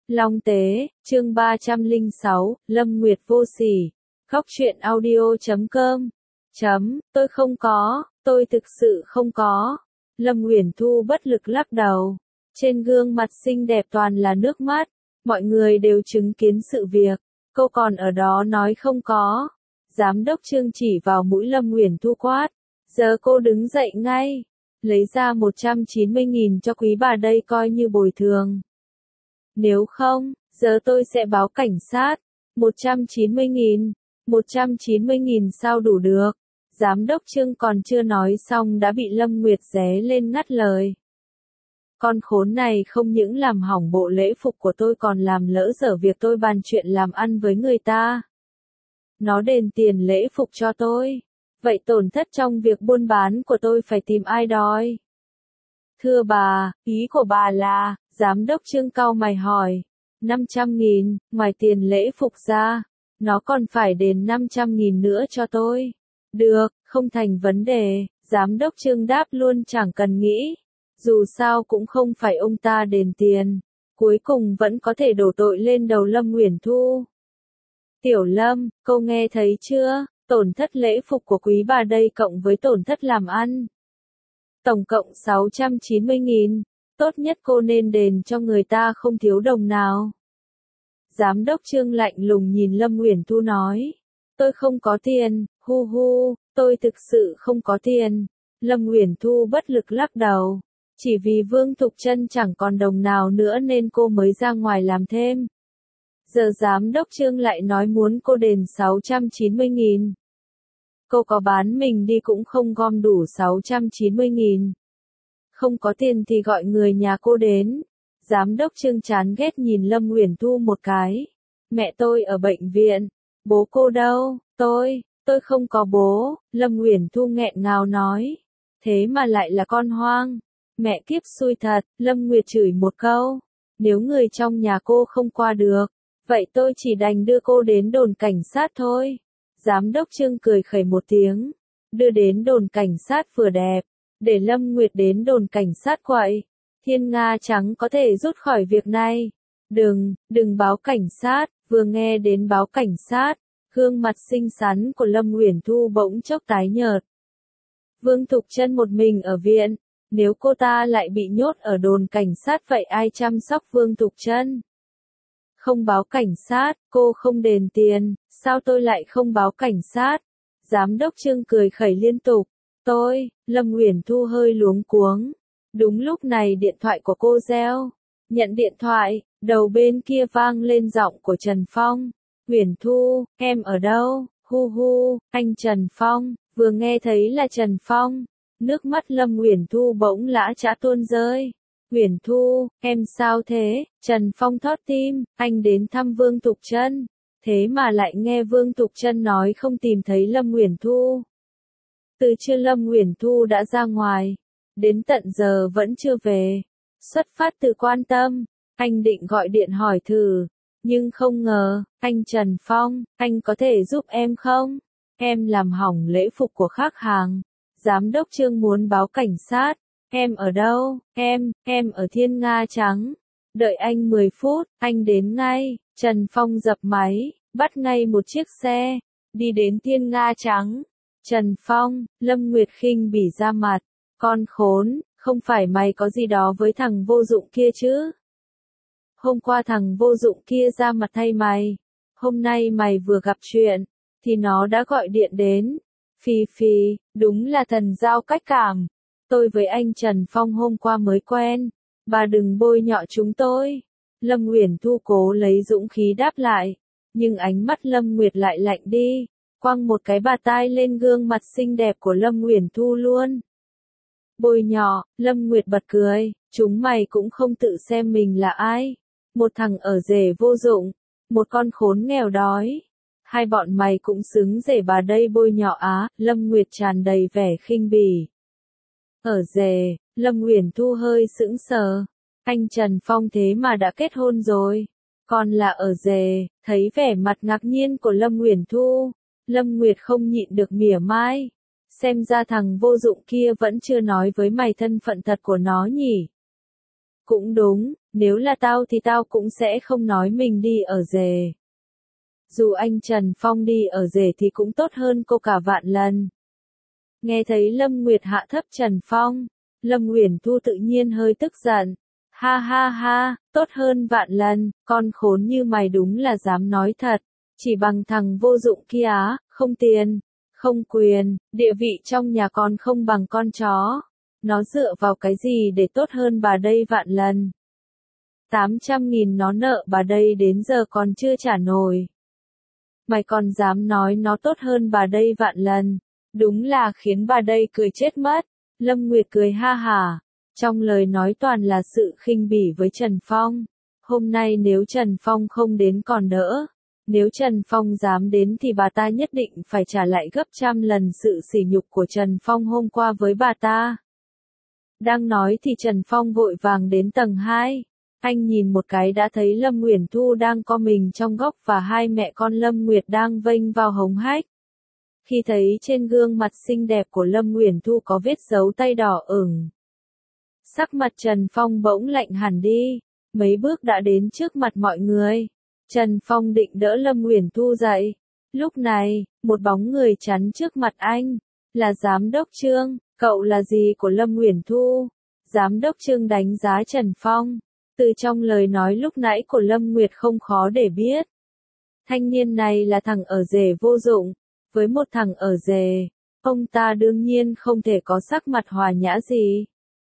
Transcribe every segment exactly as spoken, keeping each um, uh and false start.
Long Tế, chương ba trăm lẻ sáu, Lâm Nguyệt vô sỉ. Khóc chuyện audio chấm com. Chấm, tôi không có, tôi thực sự không có. Lâm Uyển Thu bất lực lắc đầu. Trên gương mặt xinh đẹp toàn là nước mắt. Mọi người đều chứng kiến sự việc. Cô còn ở đó nói không có. Giám đốc Trương chỉ vào mũi Lâm Uyển Thu quát. Giờ cô đứng dậy ngay. Lấy ra một trăm chín mươi nghìn cho quý bà đây coi như bồi thường. Nếu không, giờ tôi sẽ báo cảnh sát. một trăm chín mươi nghìn. một trăm chín mươi nghìn sao đủ được. Giám đốc Trương còn chưa nói xong đã bị Lâm Nguyệt ré lên ngắt lời. Con khốn này không những làm hỏng bộ lễ phục của tôi còn làm lỡ dở việc tôi bàn chuyện làm ăn với người ta. Nó đền tiền lễ phục cho tôi. Vậy tổn thất trong việc buôn bán của tôi phải tìm ai đòi? Thưa bà, ý của bà là, giám đốc Trương cau mày hỏi. năm trăm nghìn, ngoài tiền lễ phục ra, nó còn phải đền năm trăm nghìn nữa cho tôi. Được, không thành vấn đề, giám đốc Trương đáp luôn chẳng cần nghĩ. Dù sao cũng không phải ông ta đền tiền. Cuối cùng vẫn có thể đổ tội lên đầu Lâm Uyển Thu. Tiểu Lâm, cô nghe thấy chưa? Tổn thất lễ phục của quý bà đây cộng với tổn thất làm ăn. Tổng cộng sáu trăm chín mươi nghìn. Tốt nhất cô nên đền cho người ta không thiếu đồng nào. Giám đốc Trương lạnh lùng nhìn Lâm Uyển Thu nói. Tôi không có tiền, hu hu, tôi thực sự không có tiền. Lâm Uyển Thu bất lực lắc đầu. Chỉ vì Vương Thục Trân chẳng còn đồng nào nữa nên cô mới ra ngoài làm thêm. Giờ giám đốc Trương lại nói muốn cô đền sáu trăm chín mươi nghìn. Cô có bán mình đi cũng không gom đủ sáu trăm chín mươi nghìn. Không có tiền thì gọi người nhà cô đến. Giám đốc Trương chán ghét nhìn Lâm Uyển Thu một cái. Mẹ tôi ở bệnh viện. Bố cô đâu? Tôi, tôi không có bố. Lâm Uyển Thu nghẹn ngào nói. Thế mà lại là con hoang. Mẹ kiếp xui thật. Lâm Nguyệt chửi một câu. Nếu người trong nhà cô không qua được, vậy tôi chỉ đành đưa cô đến đồn cảnh sát thôi. Giám đốc Trương cười khẩy một tiếng. Đưa đến đồn cảnh sát vừa đẹp. Để Lâm Nguyệt đến đồn cảnh sát quậy. Thiên Nga Trắng có thể rút khỏi việc này. Đừng, đừng báo cảnh sát. Vừa nghe đến báo cảnh sát, gương mặt xinh xắn của Lâm Uyển Thu bỗng chốc tái nhợt. Vương Thục Trân một mình ở viện. Nếu cô ta lại bị nhốt ở đồn cảnh sát vậy ai chăm sóc Vương Thục Trân? Không báo cảnh sát, cô không đền tiền, sao tôi lại không báo cảnh sát? Giám đốc Trương cười khẩy liên tục. Tôi, Lâm Uyển Thu hơi luống cuống. Đúng lúc này điện thoại của cô reo. Nhận điện thoại, đầu bên kia vang lên giọng của Trần Phong. Uyển Thu, em ở đâu? Hu hu, anh Trần Phong. Vừa nghe thấy là Trần Phong, nước mắt Lâm Uyển Thu bỗng lã chã tuôn rơi. Uyển Thu, em sao thế? Trần Phong thót tim, anh đến thăm Vương Thục Trân. Thế mà lại nghe Vương Thục Trân nói không tìm thấy Lâm Uyển Thu. Từ trưa Lâm Uyển Thu đã ra ngoài, đến tận giờ vẫn chưa về. Xuất phát từ quan tâm, anh định gọi điện hỏi thử, nhưng không ngờ, anh Trần Phong, anh có thể giúp em không? Em làm hỏng lễ phục của khách hàng. Giám đốc Trương muốn báo cảnh sát. Em ở đâu? Em, em ở Thiên Nga Trắng. Đợi anh mười phút, anh đến ngay. Trần Phong dập máy, bắt ngay một chiếc xe, đi đến Thiên Nga Trắng. Trần Phong, Lâm Nguyệt khinh bỉ ra mặt. Con khốn, không phải mày có gì đó với thằng vô dụng kia chứ? Hôm qua thằng vô dụng kia ra mặt thay mày. Hôm nay mày vừa gặp chuyện, thì nó đã gọi điện đến. Phi phi, đúng là thần giao cách cảm. Tôi với anh Trần Phong hôm qua mới quen. Bà đừng bôi nhọ chúng tôi. Lâm Uyển Thu cố lấy dũng khí đáp lại. Nhưng ánh mắt Lâm Nguyệt lại lạnh đi. Quăng một cái bà tai lên gương mặt xinh đẹp của Lâm Uyển Thu luôn. Bôi nhọ, Lâm Nguyệt bật cười. Chúng mày cũng không tự xem mình là ai. Một thằng ở rể vô dụng. Một con khốn nghèo đói. Hai bọn mày cũng xứng rể bà đây bôi nhọ á. Lâm Nguyệt tràn đầy vẻ khinh bỉ. Ở rể, Lâm Uyển Thu hơi sững sờ. Anh Trần Phong thế mà đã kết hôn rồi. Còn là ở rể, thấy vẻ mặt ngạc nhiên của Lâm Uyển Thu. Lâm Nguyệt không nhịn được mỉa mai. Xem ra thằng vô dụng kia vẫn chưa nói với mày thân phận thật của nó nhỉ. Cũng đúng, nếu là tao thì tao cũng sẽ không nói mình đi ở rể. Dù anh Trần Phong đi ở rể thì cũng tốt hơn cô cả vạn lần. Nghe thấy Lâm Nguyệt hạ thấp Trần Phong, Lâm Uyển Thu tự nhiên hơi tức giận. Ha ha ha, tốt hơn vạn lần, con khốn như mày đúng là dám nói thật. Chỉ bằng thằng vô dụng kia á, không tiền, không quyền, địa vị trong nhà con không bằng con chó. Nó dựa vào cái gì để tốt hơn bà đây vạn lần. tám trăm nghìn nó nợ bà đây đến giờ còn chưa trả nổi. Mày còn dám nói nó tốt hơn bà đây vạn lần. Đúng là khiến bà đây cười chết mất. Lâm Nguyệt cười ha hả. Trong lời nói toàn là sự khinh bỉ với Trần Phong. Hôm nay nếu Trần Phong không đến còn đỡ. Nếu Trần Phong dám đến thì bà ta nhất định phải trả lại gấp trăm lần sự sỉ nhục của Trần Phong hôm qua với bà ta. Đang nói thì Trần Phong vội vàng đến tầng hai. Anh nhìn một cái đã thấy Lâm Uyển Thu đang co mình trong góc và hai mẹ con Lâm Nguyệt đang vênh vào hống hách. Khi thấy trên gương mặt xinh đẹp của Lâm Uyển Thu có vết dấu tay đỏ ửng, sắc mặt Trần Phong bỗng lạnh hẳn đi, mấy bước đã đến trước mặt mọi người. Trần Phong định đỡ Lâm Uyển Thu dậy. Lúc này, một bóng người chắn trước mặt anh, là Giám đốc Trương. Cậu là gì của Lâm Uyển Thu? Giám đốc Trương đánh giá Trần Phong. Từ trong lời nói lúc nãy của Lâm Nguyệt không khó để biết. Thanh niên này là thằng ở rể vô dụng. Với một thằng ở rể, ông ta đương nhiên không thể có sắc mặt hòa nhã gì.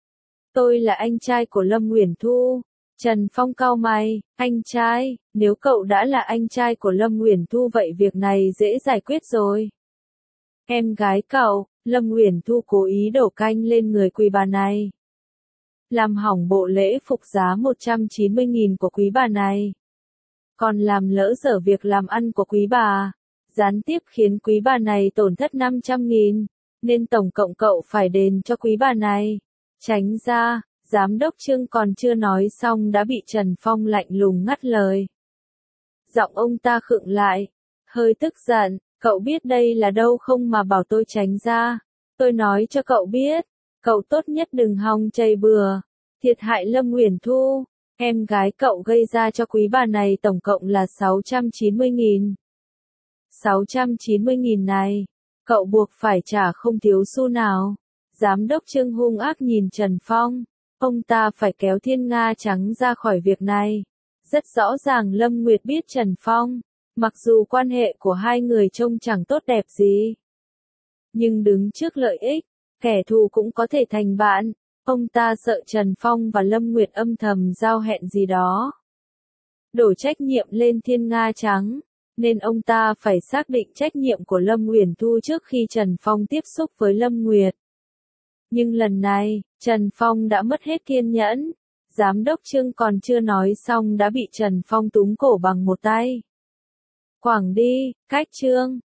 Tôi là anh trai của Lâm Uyển Thu. Trần Phong cau mày, anh trai, nếu cậu đã là anh trai của Lâm Uyển Thu vậy việc này dễ giải quyết rồi. Em gái cậu, Lâm Uyển Thu cố ý đổ canh lên người quý bà này. Làm hỏng bộ lễ phục giá một trăm chín mươi nghìn của quý bà này. Còn làm lỡ dở việc làm ăn của quý bà. Gián tiếp khiến quý bà này tổn thất năm trăm nghìn. Nên tổng cộng cậu phải đền cho quý bà này. Tránh ra, Giám đốc Trương còn chưa nói xong đã bị Trần Phong lạnh lùng ngắt lời. Giọng ông ta khựng lại. Hơi tức giận, cậu biết đây là đâu không mà bảo tôi tránh ra. Tôi nói cho cậu biết, cậu tốt nhất đừng hòng chây bừa. Thiệt hại Lâm Uyển Thu, em gái cậu gây ra cho quý bà này tổng cộng là sáu trăm chín mươi nghìn. sáu trăm chín mươi nghìn này, cậu buộc phải trả không thiếu xu nào. Giám đốc Trương hung ác nhìn Trần Phong, ông ta phải kéo Thiên Nga Trắng ra khỏi việc này. Rất rõ ràng Lâm Nguyệt biết Trần Phong, mặc dù quan hệ của hai người trông chẳng tốt đẹp gì. Nhưng đứng trước lợi ích, kẻ thù cũng có thể thành bạn. Ông ta sợ Trần Phong và Lâm Nguyệt âm thầm giao hẹn gì đó. Đổ trách nhiệm lên Thiên Nga Trắng, nên ông ta phải xác định trách nhiệm của Lâm Uyển Thu trước khi Trần Phong tiếp xúc với Lâm Nguyệt. Nhưng lần này, Trần Phong đã mất hết kiên nhẫn. Giám đốc Trương còn chưa nói xong đã bị Trần Phong túm cổ bằng một tay. Quảng đi, cách Trương.